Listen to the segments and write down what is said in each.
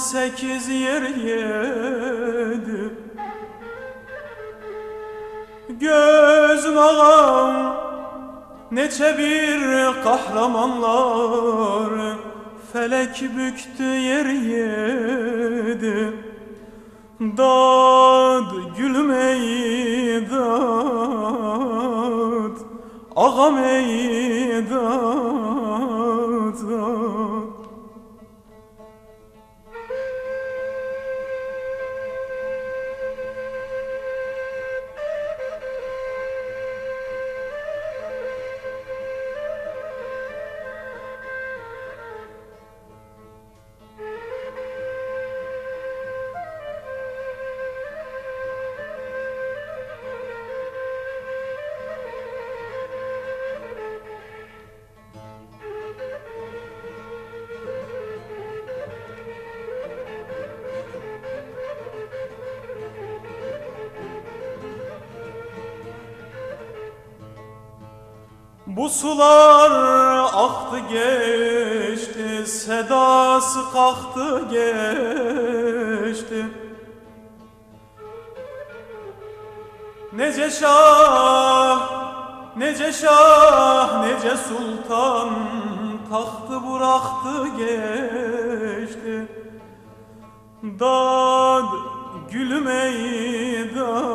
8 yer yedi. Gözüm ağam neçe bir kahramanlar felek büktü yer yedi. Dad gülüm ey dad, ağam ey dad, dad. Bu sular aktı geçti, sedası kalktı geçti. Nece şah, nece şah, nece sultan tahtı bıraktı geçti. Dad gülüm ey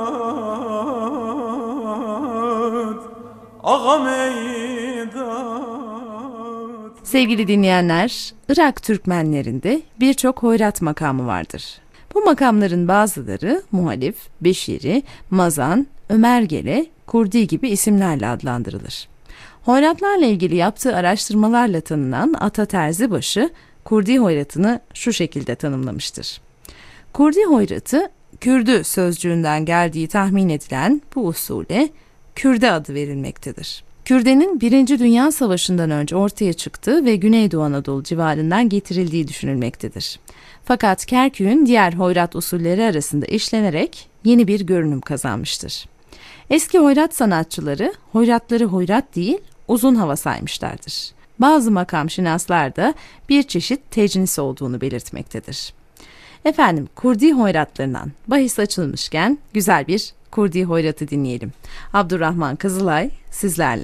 dad, ağam ey dad. Sevgili dinleyenler, Irak Türkmenlerinde birçok hoyrat makamı vardır. Bu makamların bazıları muhalif, beşiri, mazan, ömergele, kurdi gibi isimlerle adlandırılır. Hoyratlarla ilgili yaptığı araştırmalarla tanınan Ata Terzibaşı, Kurdi hoyratını şu şekilde tanımlamıştır. Kurdi hoyratı, Kürdü sözcüğünden geldiği tahmin edilen bu usule Kürde adı verilmektedir. Kürdenin 1. Dünya Savaşı'ndan önce ortaya çıktığı ve Güneydoğu Anadolu civarından getirildiği düşünülmektedir. Fakat Kerkük'ün diğer hoyrat usulleri arasında işlenerek yeni bir görünüm kazanmıştır. Eski hoyrat sanatçıları hoyratları hoyrat değil uzun hava saymışlardır. Bazı makamşinaslar da bir çeşit tecnis olduğunu belirtmektedir. Efendim, Kurdi hoyratlarından bahis açılmışken güzel bir Kurdi hoyratı dinleyelim. Abdurrahman Kızılay sizlerle.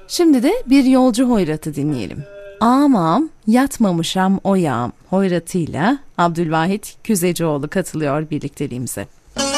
Şimdi de bir yolcu hoyratı dinleyelim. Ağam yatmamışam o yağım hoyratıyla Abdülvahit Küzecioğlu katılıyor birlikteliğimize.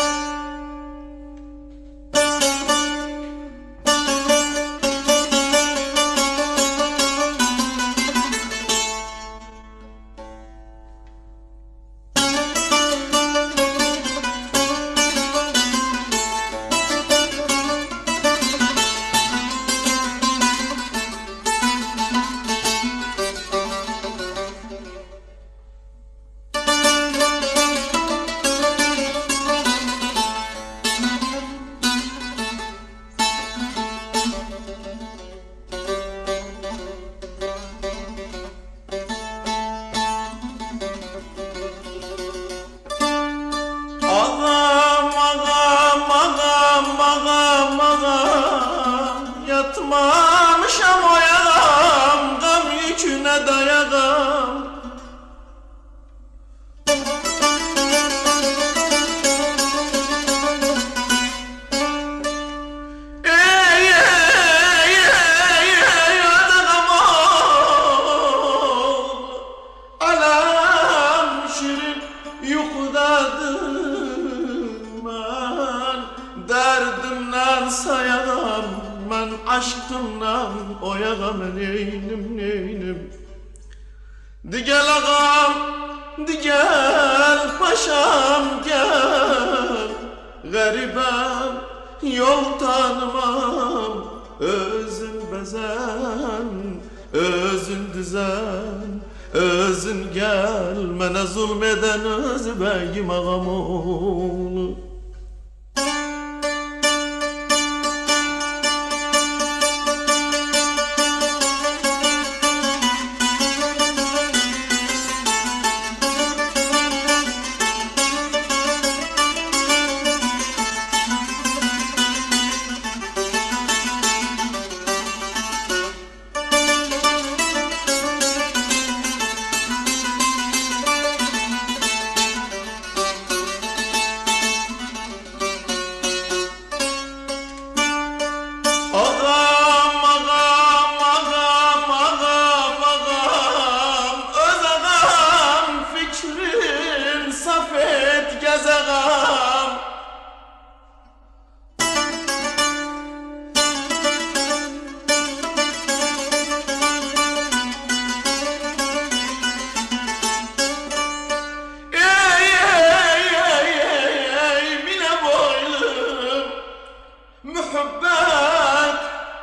Yatmamışam o yağam, gam yüküne dayagam. Ey ey ey ey adagam ol, alam şirin yukudadır ben, derdimden sayagam. Ben aşkımdan oyagam neynim. Di gel ağam, di gel paşam gel. Garibem yol tanımam, özün bezen, özün düzen, özün gelmene zulmeden öz beyim ağam oğlu. Mühabbet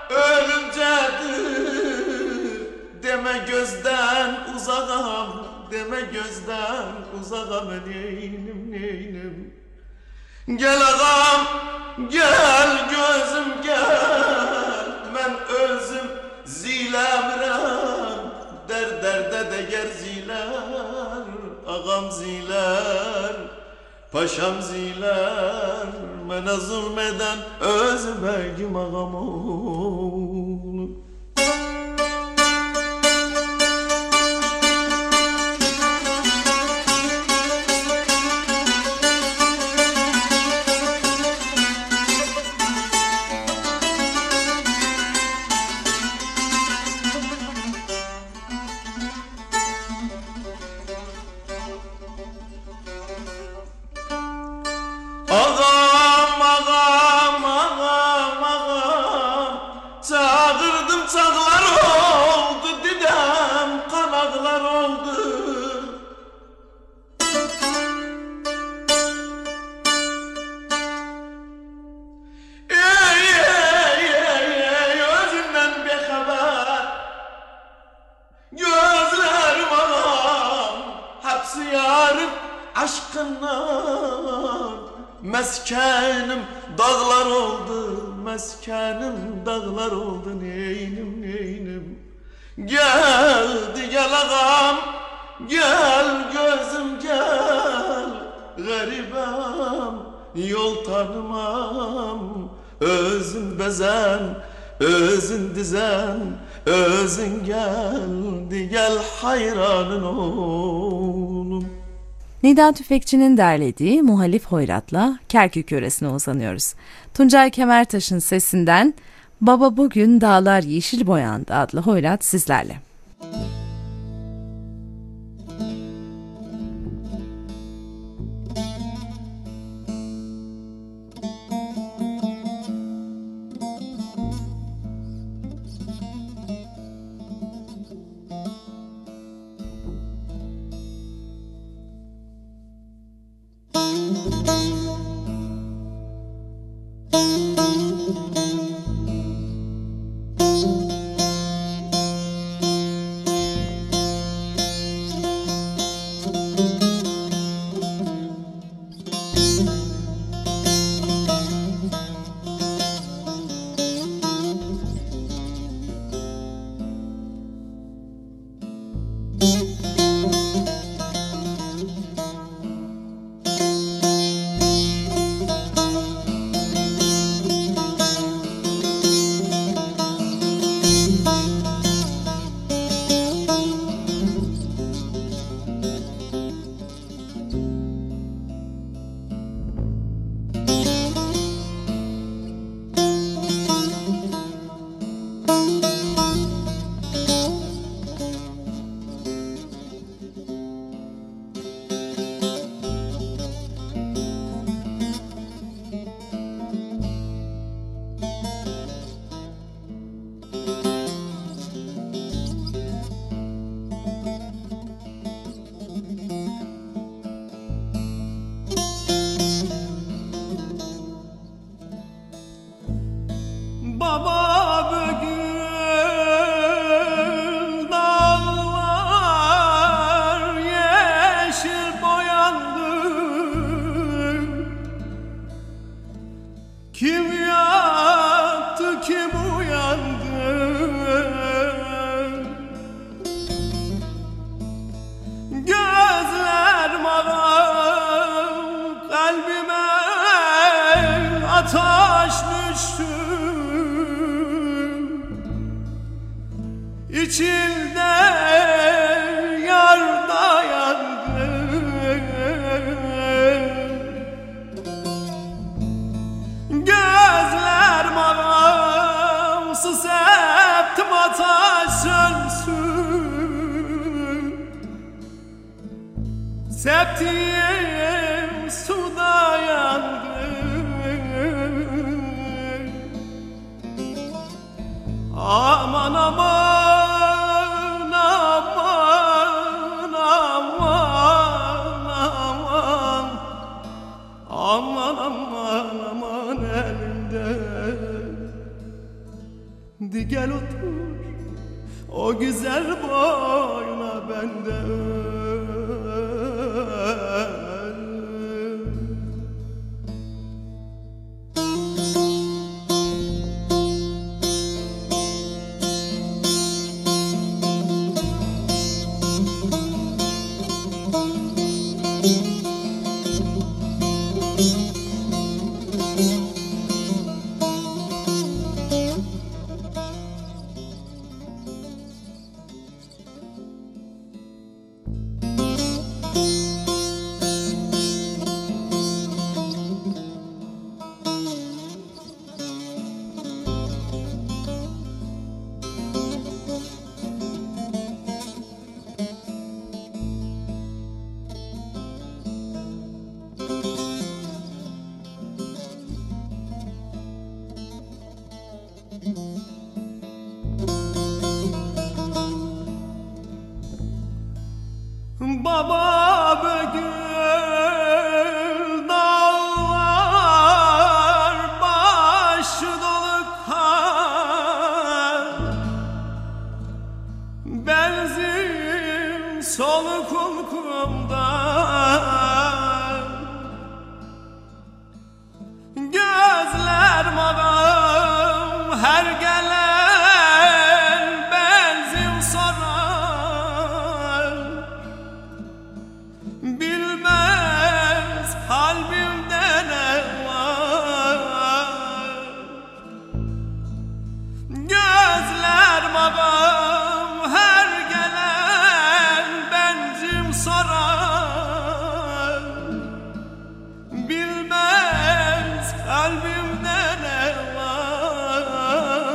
ölümcedir, deme gözden uzağım, deme gözden uzağım neynim. Gel ağam, gel gözüm gel, ben özüm zilemirem, derde de ger ziler, ağam ziler, paşam ziler, mene zulmeden öz beyim ağam oğlu. Ağam, ağam, ağam, ağam, çağırdım çağlar oldu, didem kanaklar oldu. Ey ey ey ey özünden bexaber, gözlerim ağam, hepsi yarım aşkından. Meskenim dağlar oldu, meskenim dağlar oldu neynim. Geldi gel ağam, gel gözüm gel. Garibem yol tanımam, özün bezen, özün dizen, özün geldi gel hayranın oğlum. Nida Tüfekçi'nin derlediği Muhalif Hoyrat'la Kerkük yöresine uzanıyoruz. Tuncay Kemertaş'ın sesinden Baba Bugün Dağlar Yeşil Boyandı adlı hoyrat sizlerle. Baba bugün dağlar yeşil boyandı. Kim yattı, kim uyandı? Gözler maram, kalbime ateş düştü. İçimde yar dayandı. Gözler maram, septim ateş sönsün. Septim suda yandı. Aman aman aman aman aman aman aman aman elimden. Di gel otur o güzel boyuna benden. Baba bugün dağlar başı dolu kar. Benzin soluk uykumdan. Gözler maram, her gelen benzin sorar. Bilmez kalbimde ne var. Gözler babam, her gelen benzin sorar. Bilmez kalbimde ne var.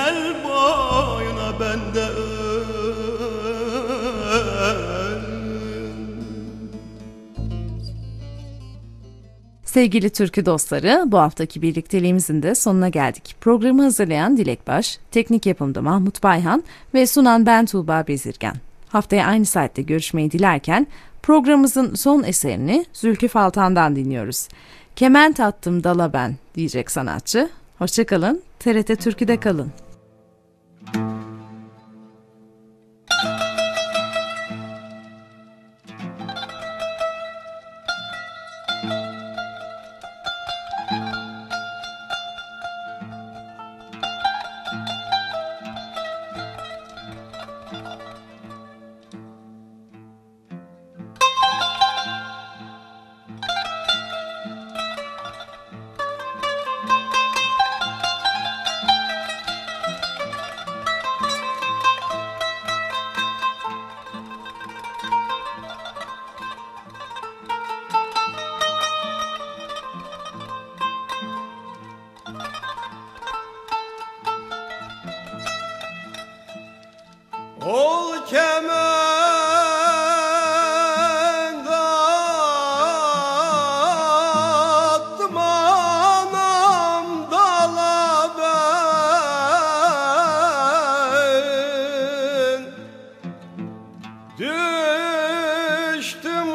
gel boyuna ben de Sevgili türkü dostları, bu haftaki birlikteliğimizin de sonuna geldik. Programı hazırlayan Dilek Baş, teknik yapımda Mahmut Bayhan ve sunan ben Tuğba Bezirgen. Haftaya aynı saatte görüşmeyi dilerken programımızın son eserini Zülkü Faltan'dan dinliyoruz. Kement attım dala ben diyecek sanatçı. Hoşça kalın, TRT Türkü'de kalın. ol kement attım anam dala ben düştüm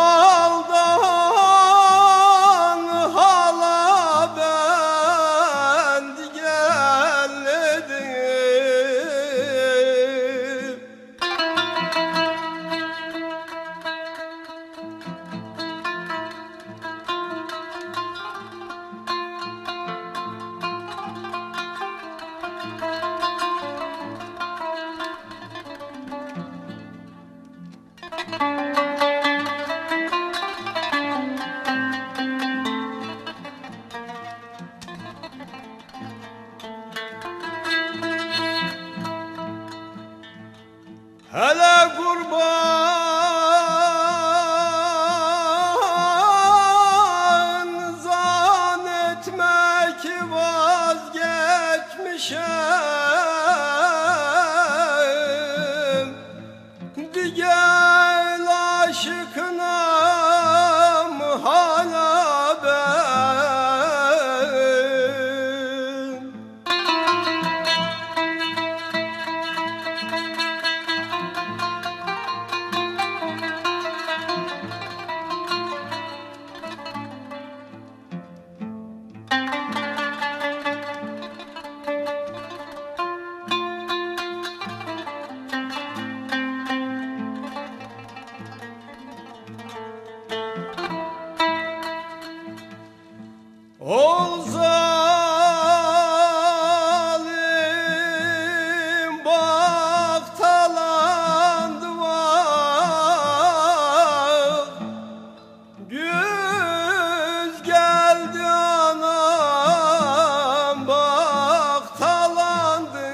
haldan hala ben geldim. Hele kurban zannetme ki vazgeçmişim. Digel aşıkınam hala ben. Ol zalim bak talandı var. Güz geldi anam bak talandı.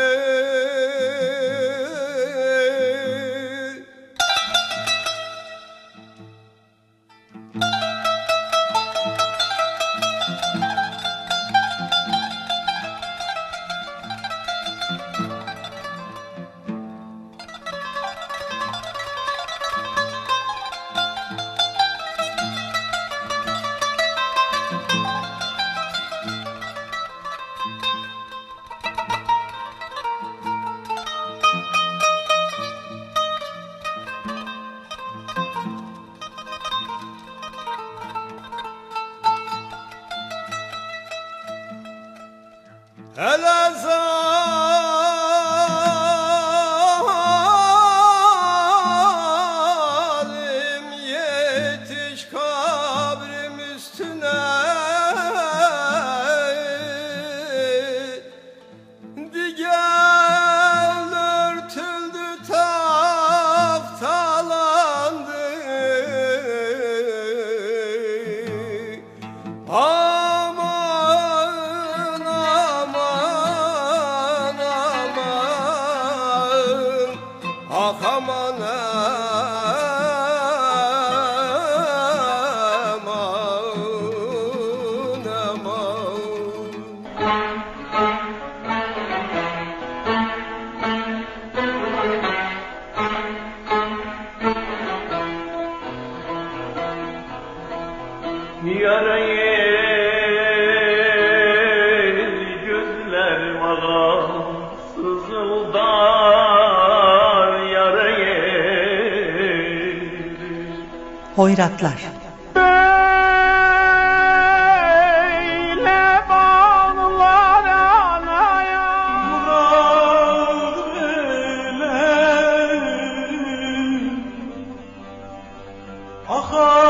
Hele zalim yetiş kabrim üstüne. Digel örtüldü taftalandı. Aman aman aman, ah aman aman aman. Hoyratlar. Akar